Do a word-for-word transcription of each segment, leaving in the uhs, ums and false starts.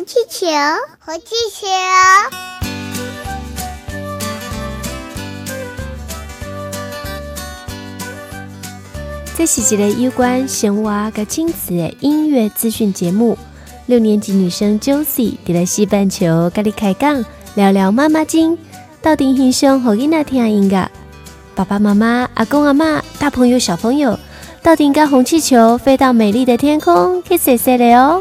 气球，红气球。 这是一个有关生活和亲子的音乐资讯节目。六年级女生 Josie 在西半球跟你开讲，聊聊妈妈经，到底欣赏给囡仔听音乐。爸爸妈妈、阿公阿嬷、大朋友小朋友，到底跟红气球飞到美丽的天空去洗洗的哦。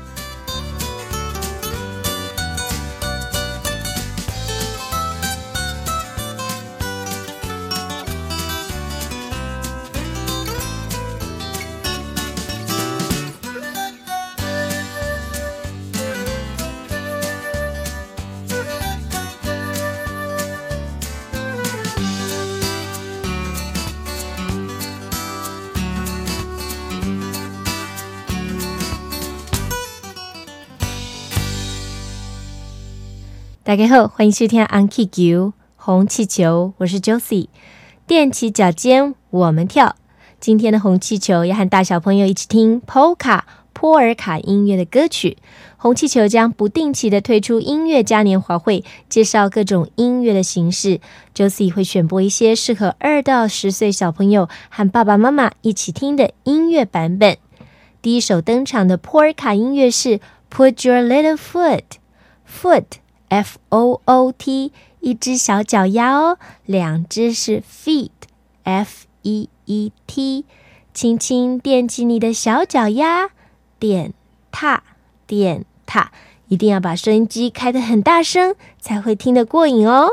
大家好，欢迎收听红气球红气球，我是 Josie。 踮起脚尖我们跳，今天的红气球要和大小朋友一起听 Polka 波尔卡音乐的歌曲。红气球将不定期的推出音乐嘉年华会，介绍各种音乐的形式。 Josie 会选播一些适合二到十岁小朋友和爸爸妈妈一起听的音乐版本。第一首登场的波尔卡音乐是 Put Your Little Foot Foot F O O T， 一只小脚丫哦，两只是 feet F E E T， 轻轻踮起你的小脚丫，点踏点踏，一定要把收音机开得很大声，才会听得过瘾哦。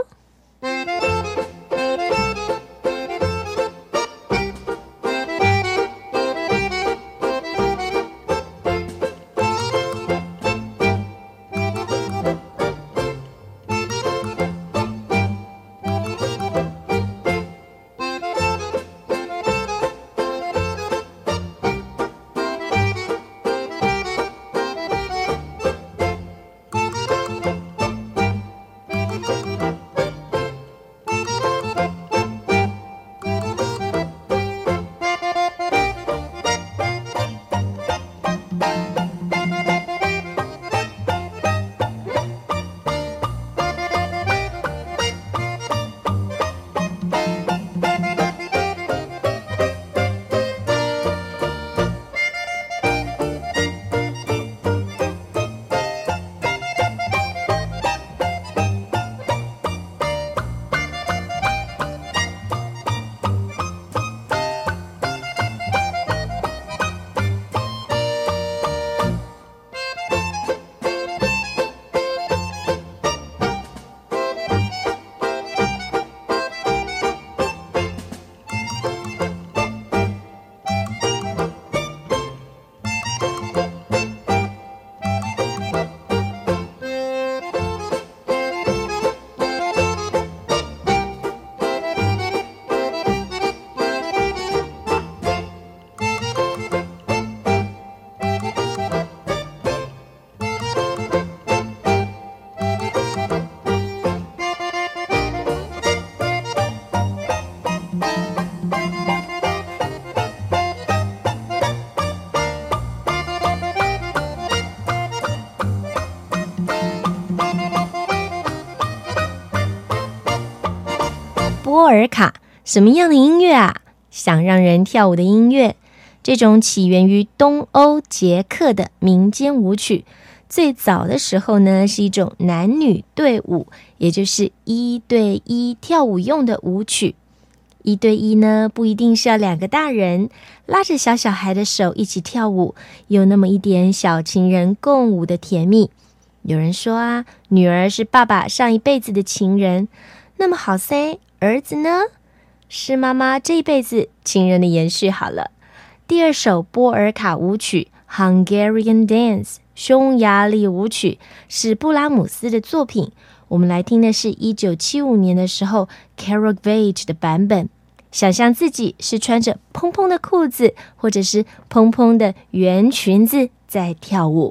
波尔卡，什么样的音乐啊？想让人跳舞的音乐。这种起源于东欧捷克的民间舞曲，最早的时候呢，是一种男女对舞，也就是一对一跳舞用的舞曲。一对一呢，不一定是要两个大人拉着小小孩的手一起跳舞，有那么一点小情人共舞的甜蜜。有人说啊，女儿是爸爸上一辈子的情人，那么好噻，儿子呢，是妈妈这一辈子情人的延续好了。第二首波尔卡舞曲 Hungarian Dance 匈牙利舞曲是布拉姆斯的作品，我们来听的是一九七五年的时候 Caravage 的版本。想象自己是穿着蓬蓬的裤子或者是蓬蓬的圆裙子在跳舞。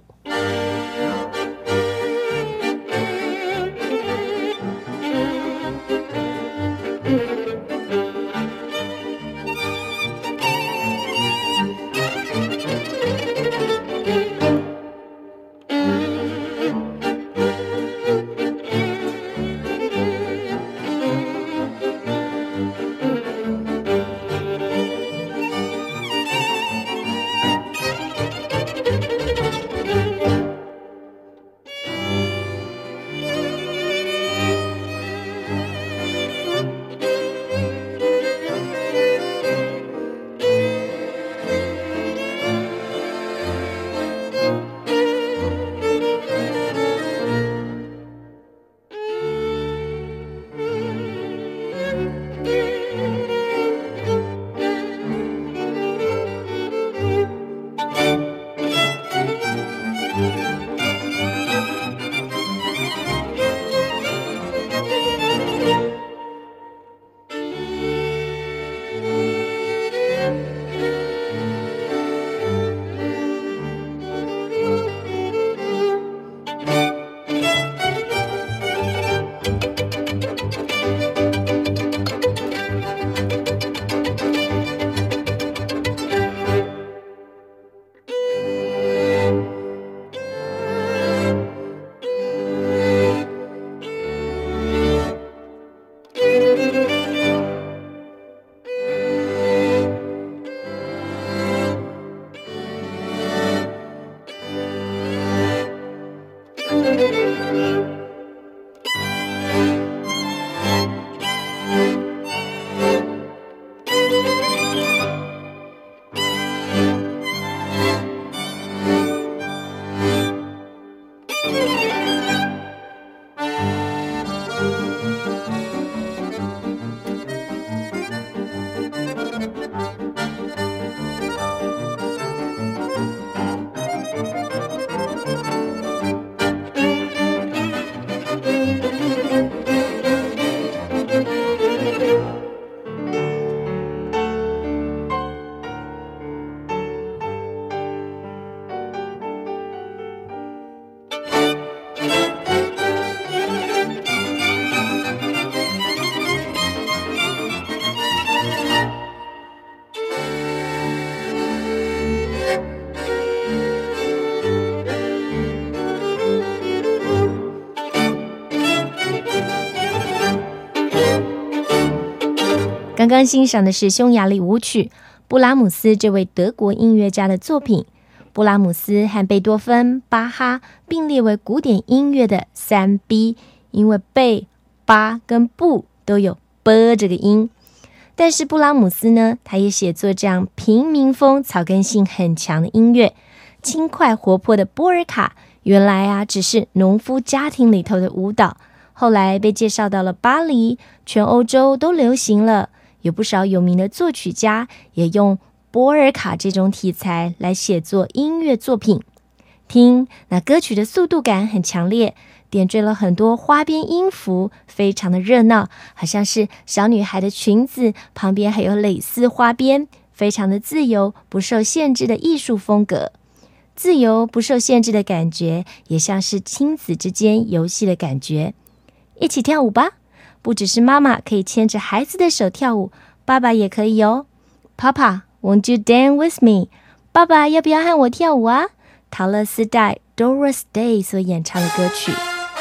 刚刚欣赏的是匈牙利舞曲，布拉姆斯这位德国音乐家的作品。布拉姆斯和贝多芬、巴哈并列为古典音乐的三 B， 因为贝、巴跟布都有 b 这个音。但是布拉姆斯呢，他也写作这样平民风、草根性很强的音乐。轻快活泼的波尔卡，原来啊只是农夫家庭里头的舞蹈，后来被介绍到了巴黎，全欧洲都流行了。有不少有名的作曲家也用波尔卡这种题材来写作音乐作品。听，那歌曲的速度感很强烈，点缀了很多花边音符，非常的热闹，好像是小女孩的裙子，旁边还有蕾丝花边，非常的自由，不受限制的艺术风格。自由不受限制的感觉，也像是亲子之间游戏的感觉。一起跳舞吧！不只是妈妈可以牵着孩子的手跳舞，爸爸也可以哦。Papa, won't you dance with me? 爸爸要不要和我跳舞啊？陶乐斯代 Doris Day 所演唱的歌曲。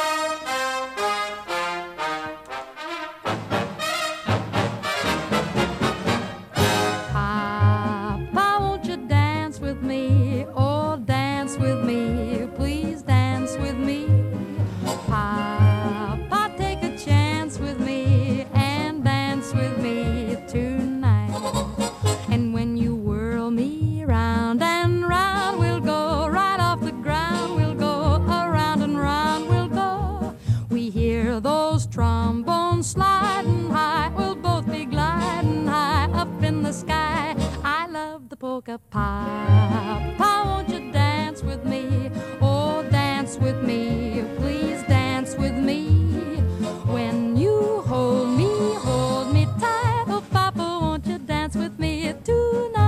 polka. Papa, won't you dance with me? Oh, dance with me, please dance with me. When you hold me, hold me tight. Oh, Papa, won't you dance with me tonight?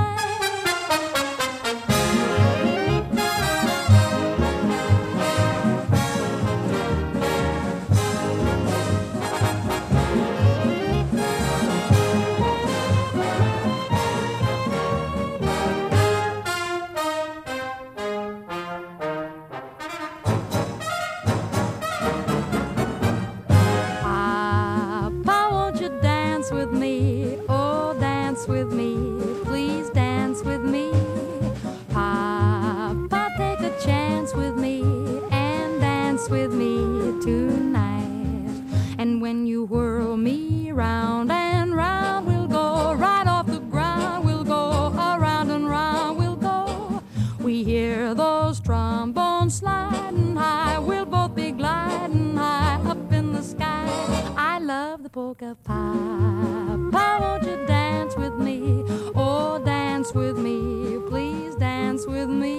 When you whirl me round and round, we'll go right off the ground. We'll go around and round, we'll go. We hear those trombones sliding high. We'll both be gliding high up in the sky. I love the polka. Papa, won't you dance with me? Oh, dance with me, please dance with me.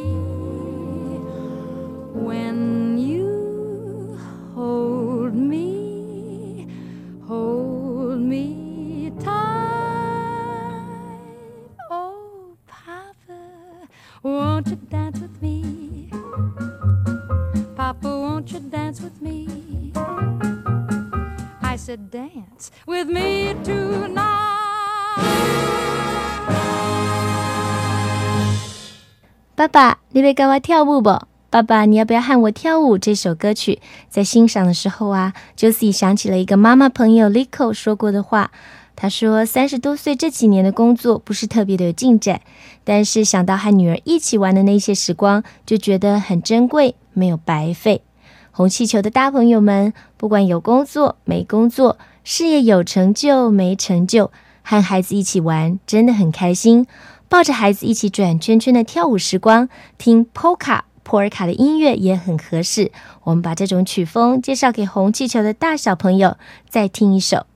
When you hold me, hold me tight. Oh, Papa, won't you dance with me? Papa, won't you dance with me? I said dance with me tonight. 爸爸，你要跟我跳舞不？爸爸，你要不要和我跳舞？这首歌曲在欣赏的时候啊 Josie 想起了一个妈妈朋友 Lico 说过的话。她说三十多岁这几年的工作不是特别的有进展，但是想到和女儿一起玩的那些时光，就觉得很珍贵，没有白费。红气球的大朋友们，不管有工作没工作，事业有成就没成就，和孩子一起玩真的很开心。抱着孩子一起转圈圈的跳舞时光，听 Polka 波尔卡的音乐也很合适。我们把这种曲风介绍给红气球的大小朋友，再听一首。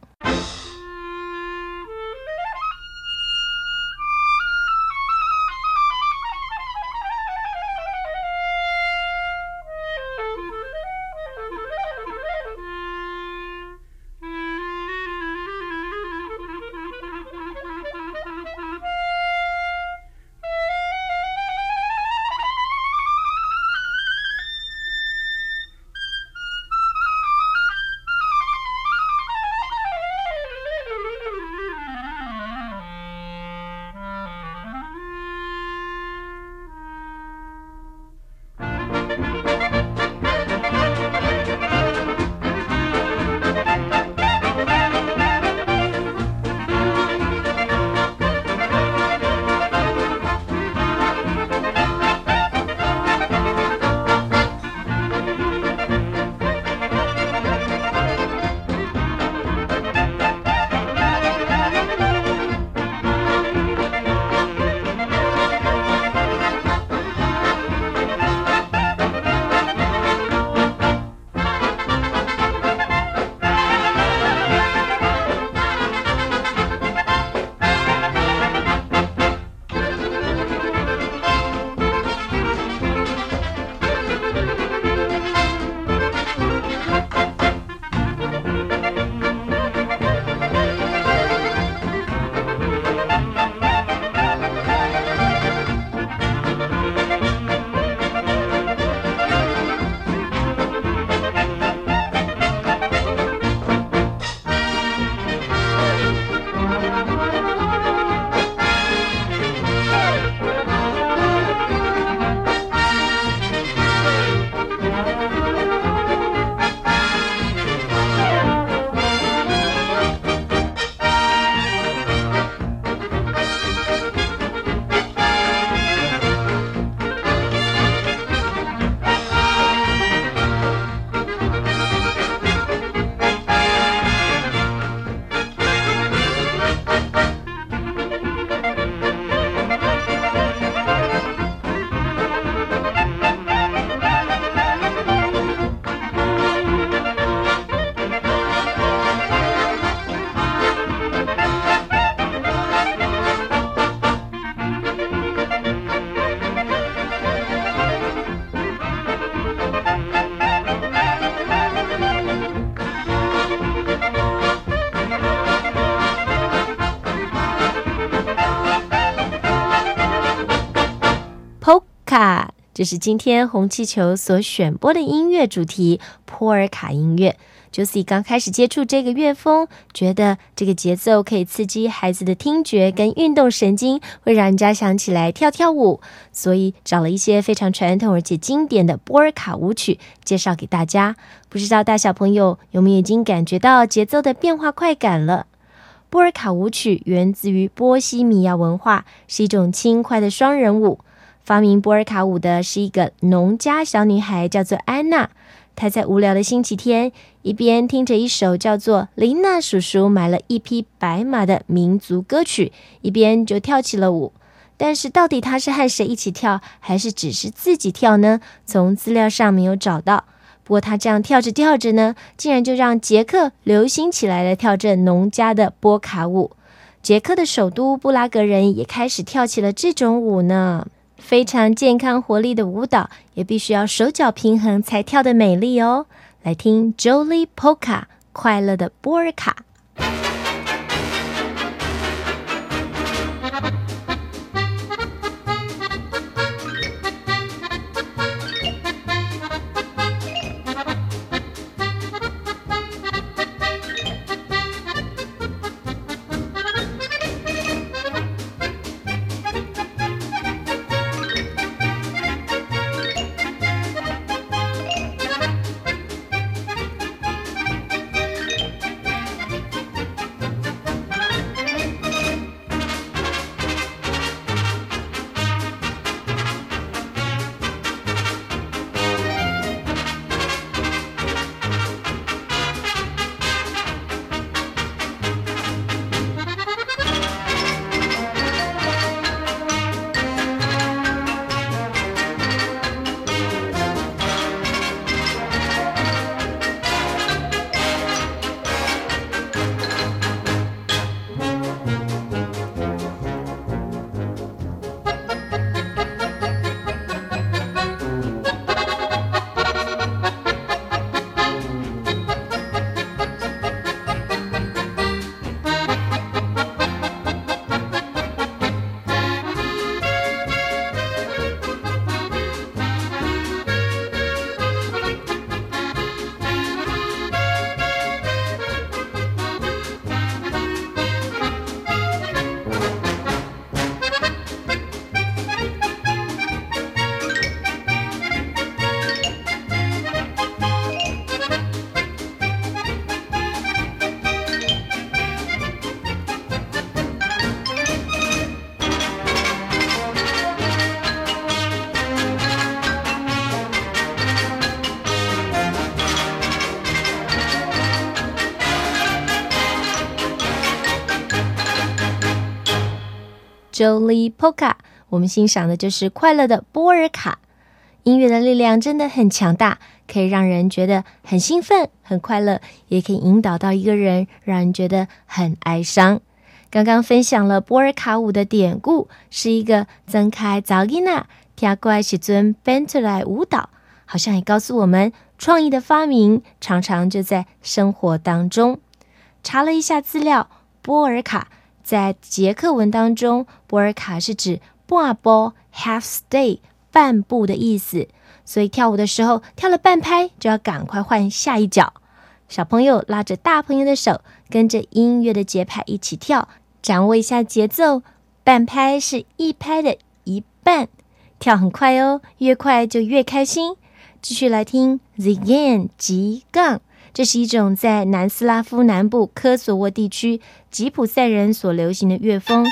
这是今天红气球所选播的音乐主题波尔卡音乐。Josie 刚开始接触这个乐风，觉得这个节奏可以刺激孩子的听觉跟运动神经，会让人家想起来跳跳舞，所以找了一些非常传统而且经典的波尔卡舞曲介绍给大家。不知道大小朋友有没有已经感觉到节奏的变化快感了？波尔卡舞曲源自于波西米亚文化，是一种轻快的双人舞。发明波尔卡舞的是一个农家小女孩，叫做安娜。她在无聊的星期天，一边听着一首叫做《琳娜叔叔买了一匹白马》的民族歌曲，一边就跳起了舞。但是到底她是和谁一起跳，还是只是自己跳呢？从资料上没有找到。不过她这样跳着跳着呢，竟然就让捷克流行起来了跳这农家的波卡舞。捷克的首都布拉格人也开始跳起了这种舞呢。非常健康活力的舞蹈，也必须要手脚平衡才跳得美丽哦。来听 Jolly Polka 快乐的波尔卡。Jolly Polka， 我们欣赏的就是快乐的波尔卡。音乐的力量真的很强大，可以让人觉得很兴奋、很快乐，也可以引导到一个人，让人觉得很哀伤。刚刚分享了波尔卡舞的典故，是一个曾开早吉娜跳过来时阵变出来舞蹈，好像也告诉我们，创意的发明常常就在生活当中。查了一下资料，波尔卡在捷克文当中，波尔卡是指半步 half stay 半步的意思，所以跳舞的时候跳了半拍就要赶快换下一脚。小朋友拉着大朋友的手，跟着音乐的节拍一起跳，掌握一下节奏。半拍是一拍的一半，跳很快哦，越快就越开心。继续来听 Zigan 吉杠，这是一种在南斯拉夫南部科索沃地区吉普赛人所流行的乐风。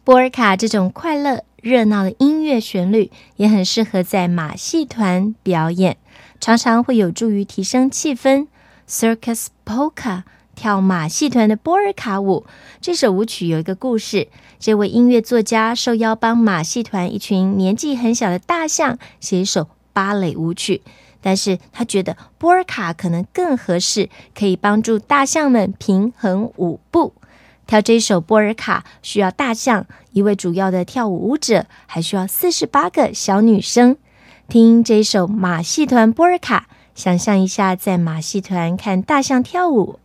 波尔卡这种快乐热闹的音乐旋律也很适合在马戏团表演，常常会有助于提升气氛。 Circus Polka 跳马戏团的波尔卡舞，这首舞曲有一个故事。这位音乐作家受邀帮马戏团一群年纪很小的大象写一首芭蕾舞曲，但是他觉得波尔卡可能更合适，可以帮助大象们平衡舞步。跳这一首波尔卡需要大象一位主要的跳舞舞者，还需要四十八个小女生。听这一首马戏团波尔卡，想象一下在马戏团看大象跳舞。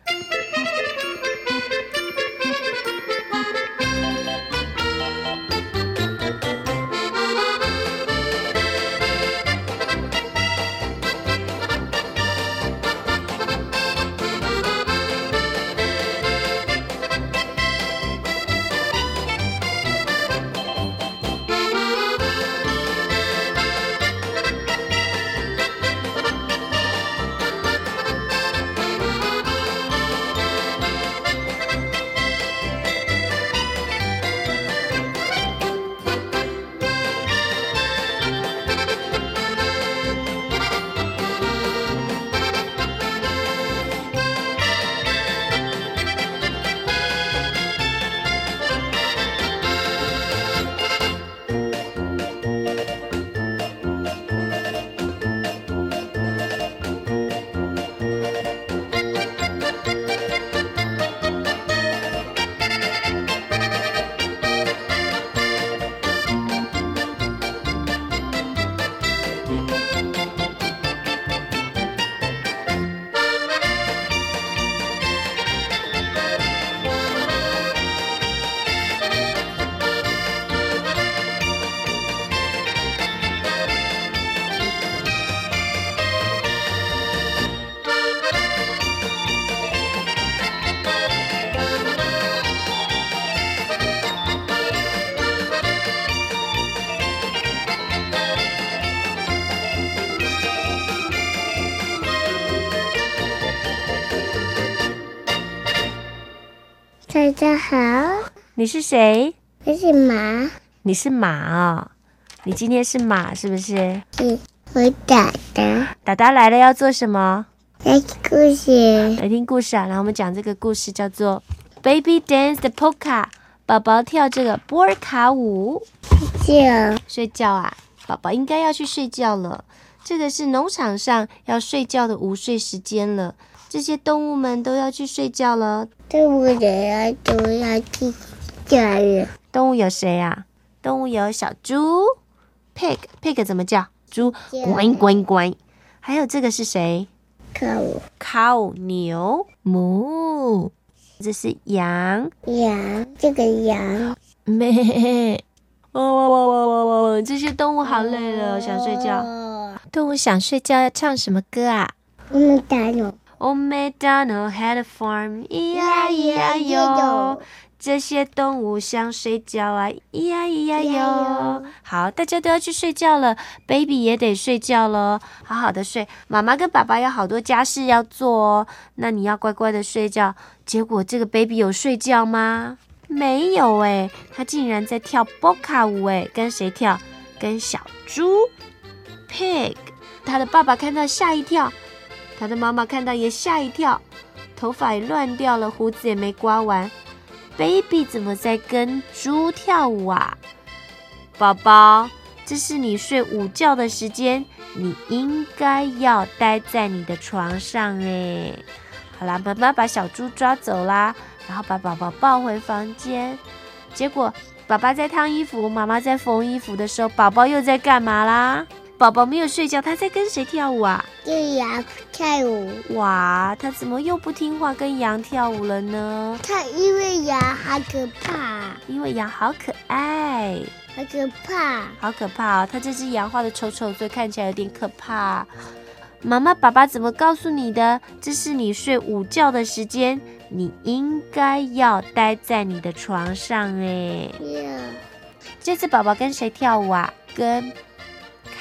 大家好， 你是谁？ 我是马， 你是马哦，你今天是马是不是？ 是我打的。 达达来了要做什么？ 来故事， 来听故事啊！然后我们讲这个故事叫做 Baby Dance the Polka， 宝宝跳这个波尔卡舞。 就睡觉啊，宝宝应该要去睡觉了。这个是农场上要睡觉的午睡时间了，这些动物们都要去睡觉了。 动物人要都要去家了。 动物有谁啊？动物有小猪 Pig Pig 怎么叫？猪乖乖乖。还有这个是谁？ Cow Cow 牛母。这是羊羊，这个羊咩。哇哇哇哇哇哇哇！这些动物好累了，想睡觉。 哦动物想睡觉要唱什么歌啊？ 我们打了。 Oh, MacDonald had a farm, E I E I O。这些动物想睡觉啊 ，E I E I O。好，大家都要去睡觉了 ，Baby 也得睡觉了，好好的睡。妈妈跟爸爸有好多家事要做哦，那你要乖乖的睡觉。结果这个 Baby 有睡觉吗？没有诶，他竟然在跳波卡舞诶，跟谁跳？跟小猪 Pig。他的爸爸看到吓一跳。他的妈妈看到也吓一跳，头发也乱掉了，胡子也没刮完。Baby 怎么在跟猪跳舞啊？宝宝，这是你睡午觉的时间，你应该要待在你的床上诶。好啦，妈妈把小猪抓走啦，然后把宝宝抱回房间。结果爸爸在烫衣服，妈妈在缝衣服的时候，宝宝又在干嘛啦？宝宝没有睡觉，他在跟谁跳舞啊？ 跟羊跳舞。 哇，他怎么又不听话，跟羊跳舞了呢？ 他因为羊好可怕， 因为羊好可爱， 好可怕， 好可怕哦！他这只羊画的丑丑，所以看起来有点可怕。妈妈、爸爸怎么告诉你的？这是你睡午觉的时间，你应该要待在你的床上哎。 Yeah. 这次宝宝跟谁跳舞啊？跟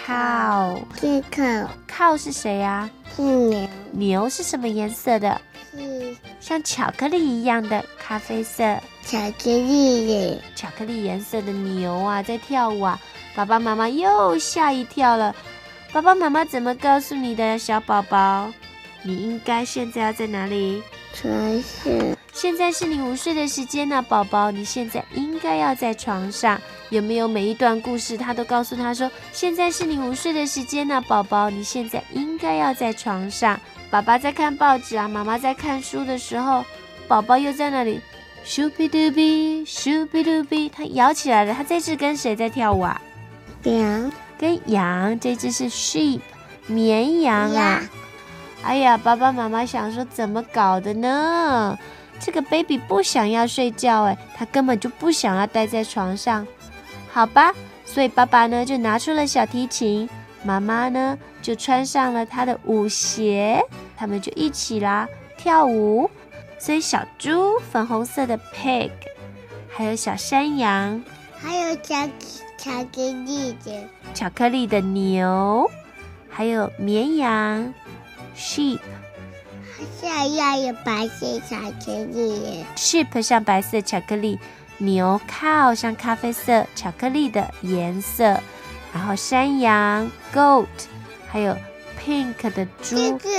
cow。 这个 cow 是谁啊？ 是牛， 牛是什么颜色的？ 是像巧克力一样的咖啡色， 巧克力的， 巧克力颜色的牛啊，在跳舞啊！爸爸妈妈又吓一跳了。爸爸妈妈怎么告诉你的，小宝宝？你应该现在要在哪里？ 床上。 现在是你午睡的时间呢，宝宝，你现在应该要在床上。有没有每一段故事他都告诉他说，现在是你午睡的时间呢，宝宝，你现在应该要在床上。爸爸在看报纸啊，妈妈在看书的时候，宝宝又在那里咻比嘟比咻比嘟比，他摇起来了。他这只跟谁在跳舞啊？ 羊， 跟羊。这只是 sheep 绵羊啊。哎呀，爸爸妈妈想说怎么搞的呢？这个 baby 不想要睡觉，哎，他根本就不想要待在床上。好吧，所以爸爸呢就拿出了小提琴，妈妈呢就穿上了她的舞鞋，他们就一起啦跳舞。所以小猪粉红色的 pig， 还有小山羊， 还有巧巧克力的巧克力的牛，还有绵羊 sheep。 像要有白色巧克力 sheep 像白色巧克力，牛 cow 像咖啡色巧克力的颜色，然后山羊 goat， 还有 pink 的猪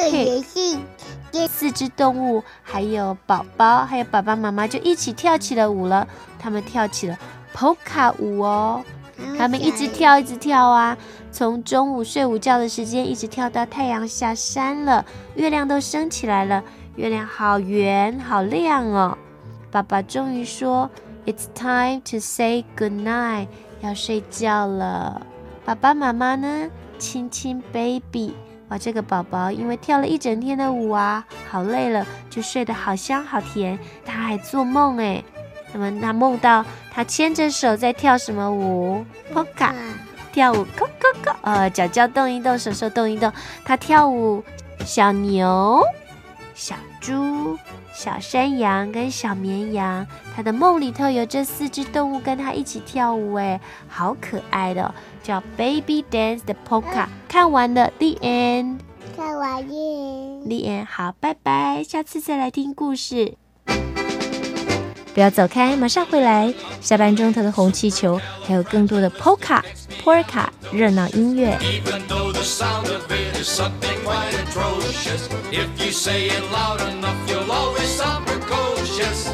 pig， 四只动物还有宝宝还有爸爸妈妈就一起跳起了舞了。他们跳起了 polka 舞哦，他们一直跳一直跳啊，从中午睡午觉的时间一直跳到太阳下山了，月亮都升起来了，月亮好圆好亮哦。爸爸终于说 It's time to say good night， 要睡觉了。爸爸妈妈呢亲亲 baby， 哇，这个宝宝因为跳了一整天的舞啊，好累了，就睡得好香好甜，他还做梦哎。那么他梦到他牵着手在跳什么舞 ？Polka， 跳舞 ，go go go， 呃，脚脚动一动，手手动一动。他跳舞，小牛、小猪、小山羊跟小绵羊，他的梦里头有这四只动物跟他一起跳舞，哎，好可爱的、哦，叫 Baby Dance 的 Polka。看完了 ，The End。 看完耶 The End， 好，拜拜，下次再来听故事。不要走开，马上回来。下半钟头的红气球，还有更多的 polka polka 热闹音乐。 Even though the sound of it is something quite atrocious, if you say it loud enough, you'll always sound precocious.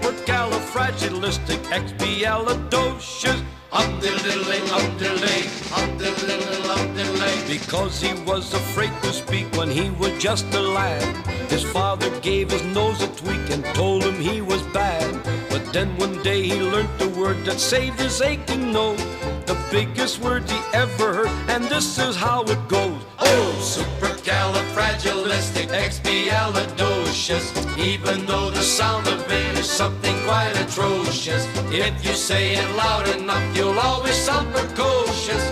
Supercalifragilisticexpialidocious. Um-diddle-diddle-day, um-diddle-day, um-diddle-diddle, um-diddle-day. Because he was afraid to speak when he was just a lad. His father gave his nose a tweak and told him he was bad. But then one day he learned the word that saved his aching nose. The biggest word he ever heard, and this is how it goes. Oh, supercalifragilisticexpialidocious. Even though the sound of it is something quite atrocious, if you say it loud enough, you'll always sound precocious.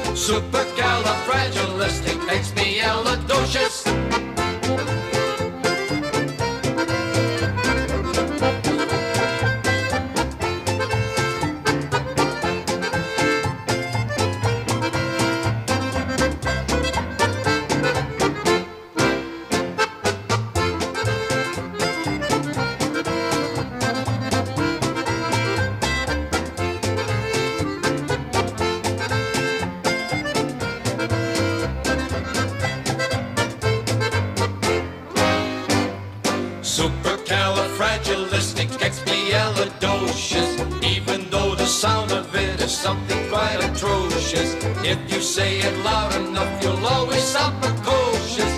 Supercalifragilisticexpialidocious. Supercalifragilisticexpialidocious. Even though the sound of it is something quite atrocious, if you say it loud enough, you'll always sound precocious.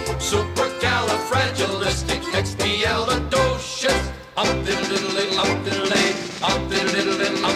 Supercalifragilisticexpialidocious. Um-diddle-diddle-day, um-diddle-day, um-diddle-diddle-day,